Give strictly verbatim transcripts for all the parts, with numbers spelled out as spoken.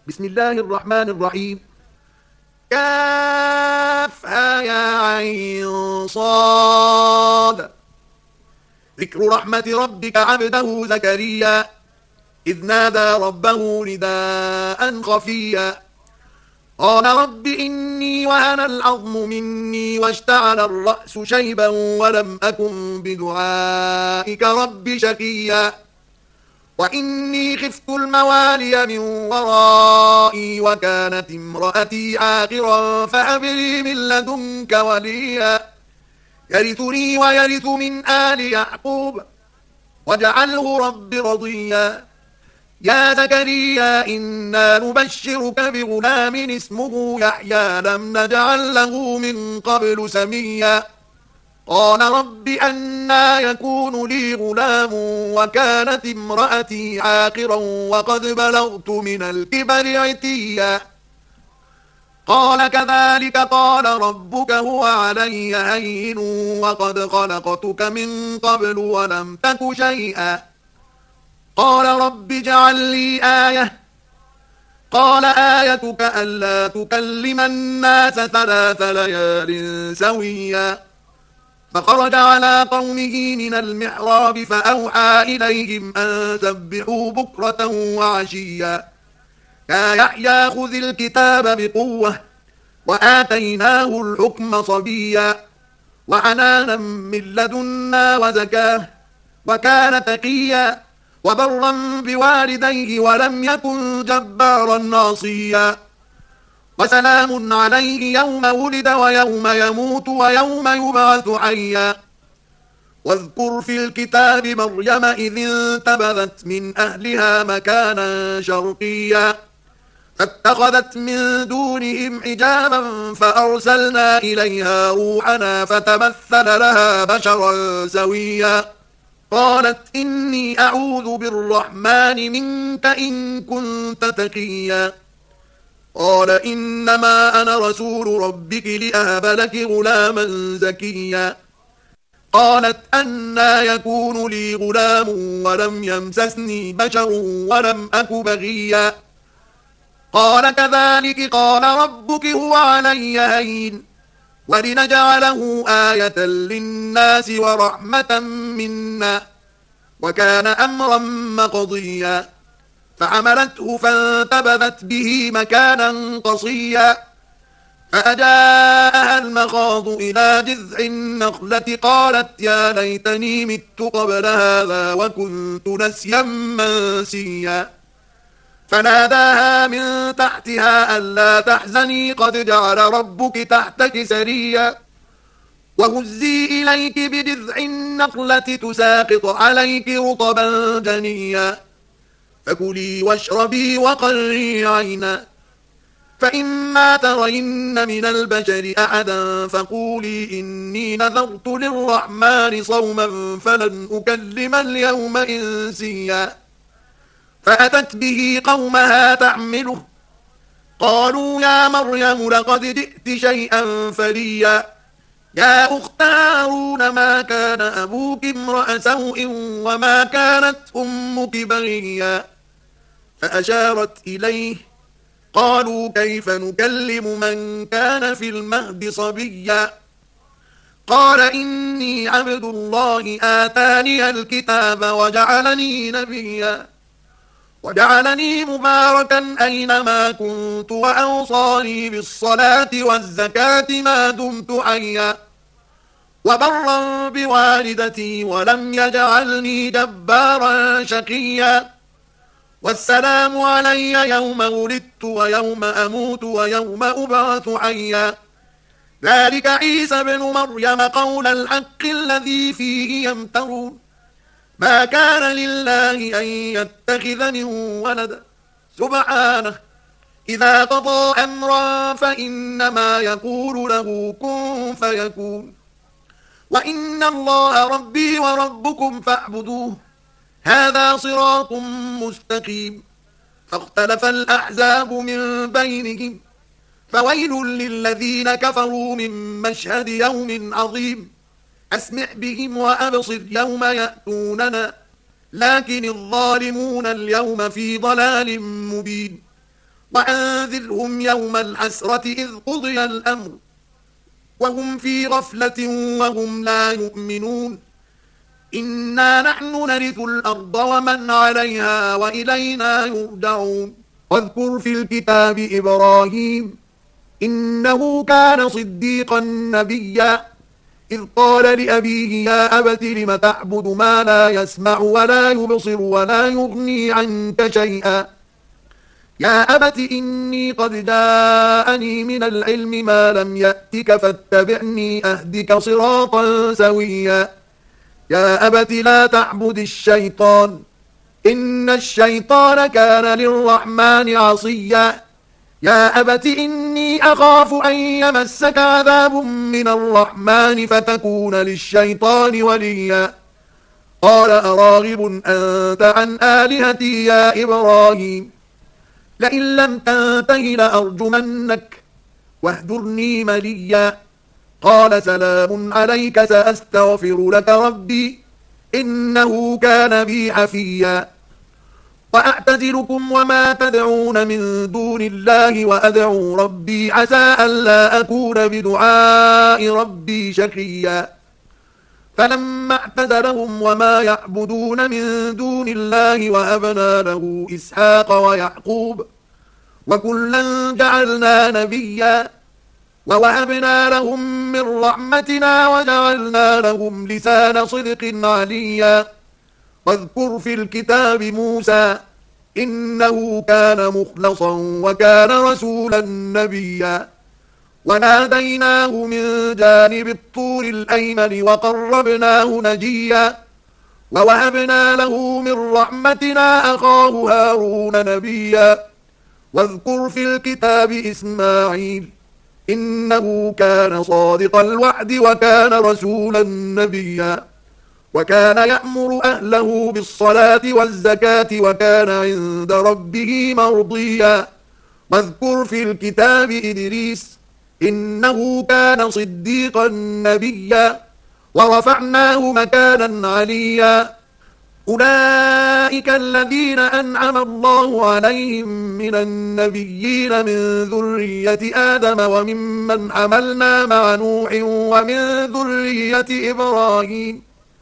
بسم الله الرحمن الرحيم. كافها يا عين صاد. ذكر رحمة ربك عبده زكريا إذ نادى ربه نداء خفيا قال رب إني وهن العظم مني واشتعل الرأس شيبا ولم أكن بدعائك رب شقيا وإني خفت الموالي من ورائي وكانت امرأتي عاقرا فهب لي من لدنك وليا يرثني ويرث من آل يعقوب واجعله رب رضيا يا زكريا إنا نبشرك بغلام اسمه يحيى لم نجعل له من قبل سميا قال رب أنى يكون لي غلام وكانت امرأتي عاقرا وقد بلغت من الكبر عتيا قال كذلك قال ربك هو علي هين وقد خلقتك من قبل ولم تك شيئا قال رب اجعل لي آية قال آيتك ألا تكلم الناس ثلاث ليال سويا فخرج على قومه من المحراب فأوحى إليهم أن سبحوا بكرة وعشيا يا يحيى خذ الكتاب بقوة وآتيناه الحكم صبيا وحنانا من لدنا وزكاه وكان تقيا وبرا بوالديه ولم يكن جبارا عصيا وسلام عليه يوم ولد ويوم يموت ويوم يبعث حيا واذكر في الكتاب مريم إذ انتبذت من أهلها مكانا شرقيا فاتخذت من دونهم حجابا فأرسلنا إليها روحنا فتمثل لها بشرا سويا قالت إني أعوذ بالرحمن منك إن كنت تقيا قال إنما أنا رسول ربك لأهب لك غلاما زكيا قالت أنى يكون لي غلام ولم يمسسني بشر ولم أك بغيا قال كذلك قال ربك هو علي هين ولنجعله آية للناس ورحمة منا وكان أمرا مقضيا فعملته فانتبذت به مكانا قصيا فأجاءها المخاض إلى جذع النخلة قالت يا ليتني مت قبل هذا وكنت نسيا منسيا فناداها من تحتها ألا تحزني قد جعل ربك تحتك سريا وهزي إليك بجذع النخلة تساقط عليك رطبا جنيا فكلي واشربي وقري عينا فإما ترين من البشر أحدا فقولي إني نذرت للرحمن صوما فلن أكلم اليوم إنسيا فأتت به قومها تحمله قالوا يا مريم لقد جئت شيئا فريا يا أخت هارون ما كان أبوك امرأ سوء وما كانت أمك بغيا فأشارت إليه قالوا كيف نكلم من كان في المهد صبيا قال إني عبد الله آتاني الكتاب وجعلني نبيا وجعلني مباركا أينما كنت وأوصاني بالصلاة والزكاة ما دمت حيا وبرا بوالدتي ولم يجعلني جبارا شقيا والسلام علي يوم ولدت ويوم أموت ويوم أبعث حيا ذلك عيسى بن مريم قول الحق الذي فيه يمترون ما كان لله أن يتخذ من ولد سبحانه إذا قضى أمرا فإنما يقول له كن فيكون وإن الله ربي وربكم فاعبدوه هذا صراط مستقيم فاختلف الأحزاب من بينهم فويل للذين كفروا من مشهد يوم عظيم أسمع بهم وأبصر يوم يأتوننا لكن الظالمون اليوم في ضلال مبين وأنذرهم يوم الحسرة إذ قضي الأمر وهم في غفلة وهم لا يؤمنون إنا نحن نرث الأرض ومن عليها وإلينا يرجعون واذكر في الكتاب إبراهيم إنه كان صديقا نبيا إذ قال لأبيه يا أبت لم تعبد ما لا يسمع ولا يبصر ولا يغني عنك شيئا يا أبت إني قد جاءني من العلم ما لم يأتك فاتبعني أهدك صراطا سويا يا أبت لا تعبد الشيطان إن الشيطان كان للرحمن عصيا يا أبت إني أخاف أن يمسك عذاب من الرحمن فتكون للشيطان وليا قال أراغب أنت عن آلهتي يا إبراهيم لئن لم تنته لأرجمنك واهجرني مليا قال سلام عليك سأستغفر لك ربي إنه كان بي حفيا وأعتزلكم وما تدعون من دون الله وأدعو ربي عسى ألا أكون بدعاء ربي شقيا فلما اعتزلهم وما يعبدون من دون الله وهبنا له إسحاق ويعقوب وكلا جعلنا نبيا ووهبنا لهم من رحمتنا وجعلنا لهم لسان صدق عليا واذكر في الكتاب موسى إنه كان مخلصا وكان رسولا نبيا وناديناه من جانب الطور الأيمن وقربناه نجيا ووهبنا له من رحمتنا أخاه هارون نبيا واذكر في الكتاب إسماعيل إنه كان صادق الوعد وكان رسولا نبيا وكان يأمر أهله بالصلاة والزكاة وكان عند ربه مرضيا واذكر في الكتاب إدريس إنه كان صديقا نبيا ورفعناه مكانا عليا أولئك الذين أنعم الله عليهم من النبيين من ذرية آدم وممن حملنا مع نوح ومن ذرية إبراهيم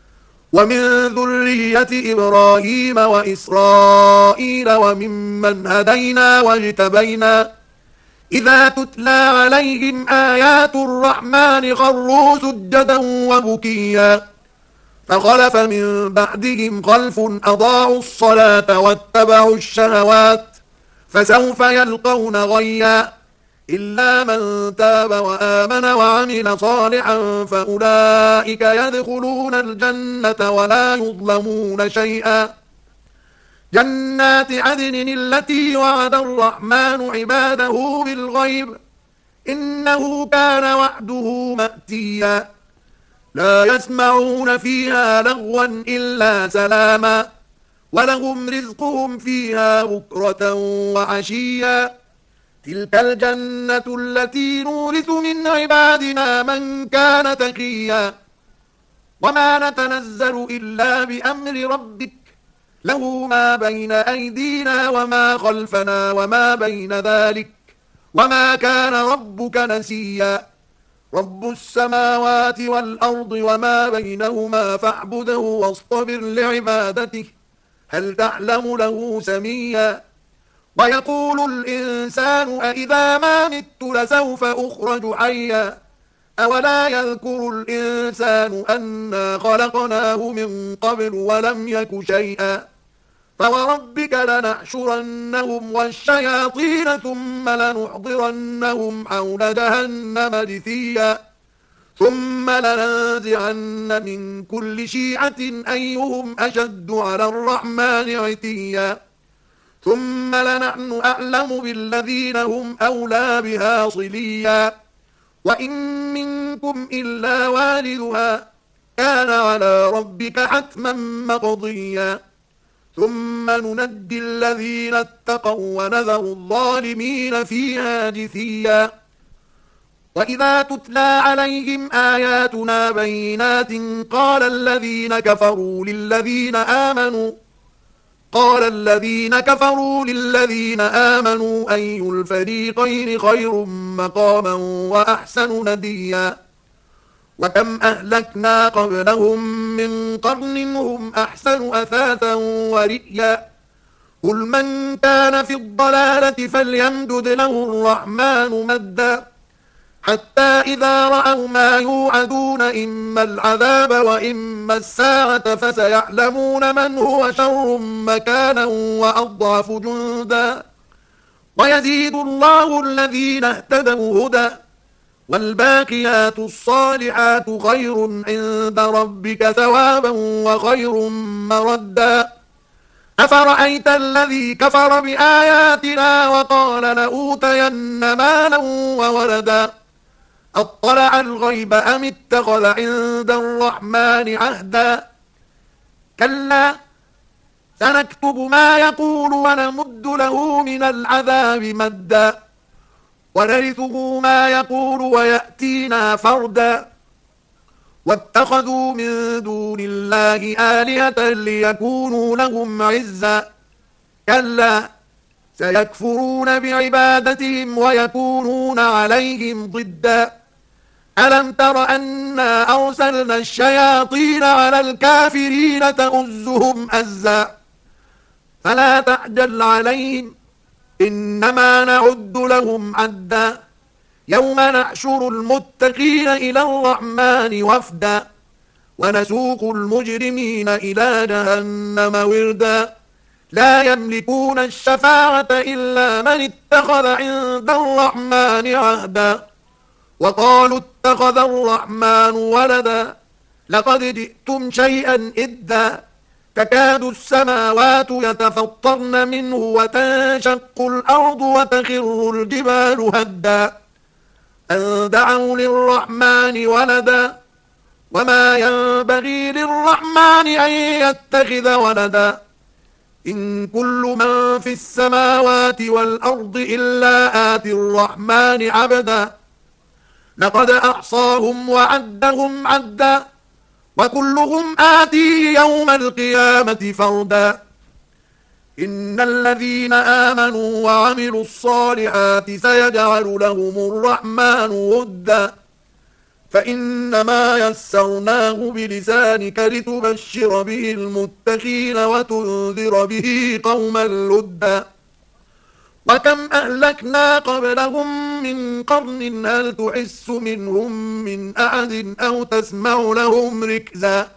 ومن ذرية إبراهيم وإسرائيل وممن هدينا واجتبينا إذا تتلى عليهم آيات الرحمن خروا سجدا وبكيا فخلف من بعدهم خلف أضاعوا الصلاة واتبعوا الشهوات فسوف يلقون غيا إلا من تاب وآمن وعمل صالحا فأولئك يدخلون الجنة ولا يظلمون شيئا جنات عدن التي وعد الرحمن عباده بالغيب إنه كان وعده مأتيا لا يسمعون فيها لغوا إلا سلاما ولهم رزقهم فيها بكرة وعشيا تلك الجنة التي نورث من عبادنا من كان تقيا وما نتنزل إلا بأمر ربك له ما بين أيدينا وما خلفنا وما بين ذلك وما كان ربك نسيا رب السماوات والأرض وما بينهما فاعبده واصطبر لعبادته هل تعلم له سميا ويقول الإنسان أإذا ما مت لسوف أخرج حيا أولا يذكر الإنسان أنا خلقناه من قبل ولم يك شيئا فوربك لنحشرنهم والشياطين ثم لنحضرنهم حول جهنم جثيا ثم لننزعن من كل شيعة أيهم أشد على الرحمن عتيا ثم لنحن أعلم بالذين هم أولى بها صليا وإن منكم إلا واردها كان على ربك حتما مقضيا ثم ننجي الذين اتقوا ونذر الظالمين فيها جثيا وإذا تتلى عليهم آياتنا بينات قال الذين كفروا للذين آمنوا قال الذين كفروا للذين آمنوا أي الفريقين خير مقاما وأحسن نديا وكم أهلكنا قبلهم من قرن هم أحسن أثاثا ورئيا قل من كان في الضلالة فليمدد له الرحمن مدا حتى إذا رأوا ما يوعدون إما العذاب وإما الساعة فسيعلمون من هو شر مكانا وأضعف جندا ويزيد الله الذين اهتدوا هدى والباقيات الصالحات خير عند ربك ثوابا وخير مردا أفرأيت الذي كفر بآياتنا وقال لأوتين مالا وولدا أطلع الغيب أم اتخذ عند الرحمن عهدا كلا سنكتب ما يقول ونمد له من العذاب مدا ونرثه ما يقول ويأتينا فردا واتخذوا من دون الله آلهة ليكونوا لهم عزا كلا سيكفرون بعبادتهم ويكونون عليهم ضدا ألم تر أنا أرسلنا الشياطين على الكافرين تؤزهم أزا فلا تعجل عليهم إنما نعد لهم عدا يوم نحشر المتقين إلى الرحمن وفدا ونسوق المجرمين إلى جهنم وردا لا يملكون الشفاعة إلا من اتخذ عند الرحمن عهدا وقالوا اتخذ الرحمن ولدا لقد جئتم شيئا إدا تكاد السماوات يتفطرن منه وتنشق الأرض وتخر الجبال هدا أن دعوا للرحمن ولدا وما ينبغي للرحمن أن يتخذ ولدا إن كل من في السماوات والأرض إلا آتي الرحمن عبدا لقد أحصاهم وعدهم عدا وكلهم آتيه يوم القيامة فردا إن الذين آمنوا وعملوا الصالحات سيجعل لهم الرحمن ودا فإنما يسرناه بلسانك لتبشر به المتقين وتنذر به قوما لدا وكم أهلكنا قبلهم من قرن هل تحس منهم من أحد أو تسمع لهم ركزا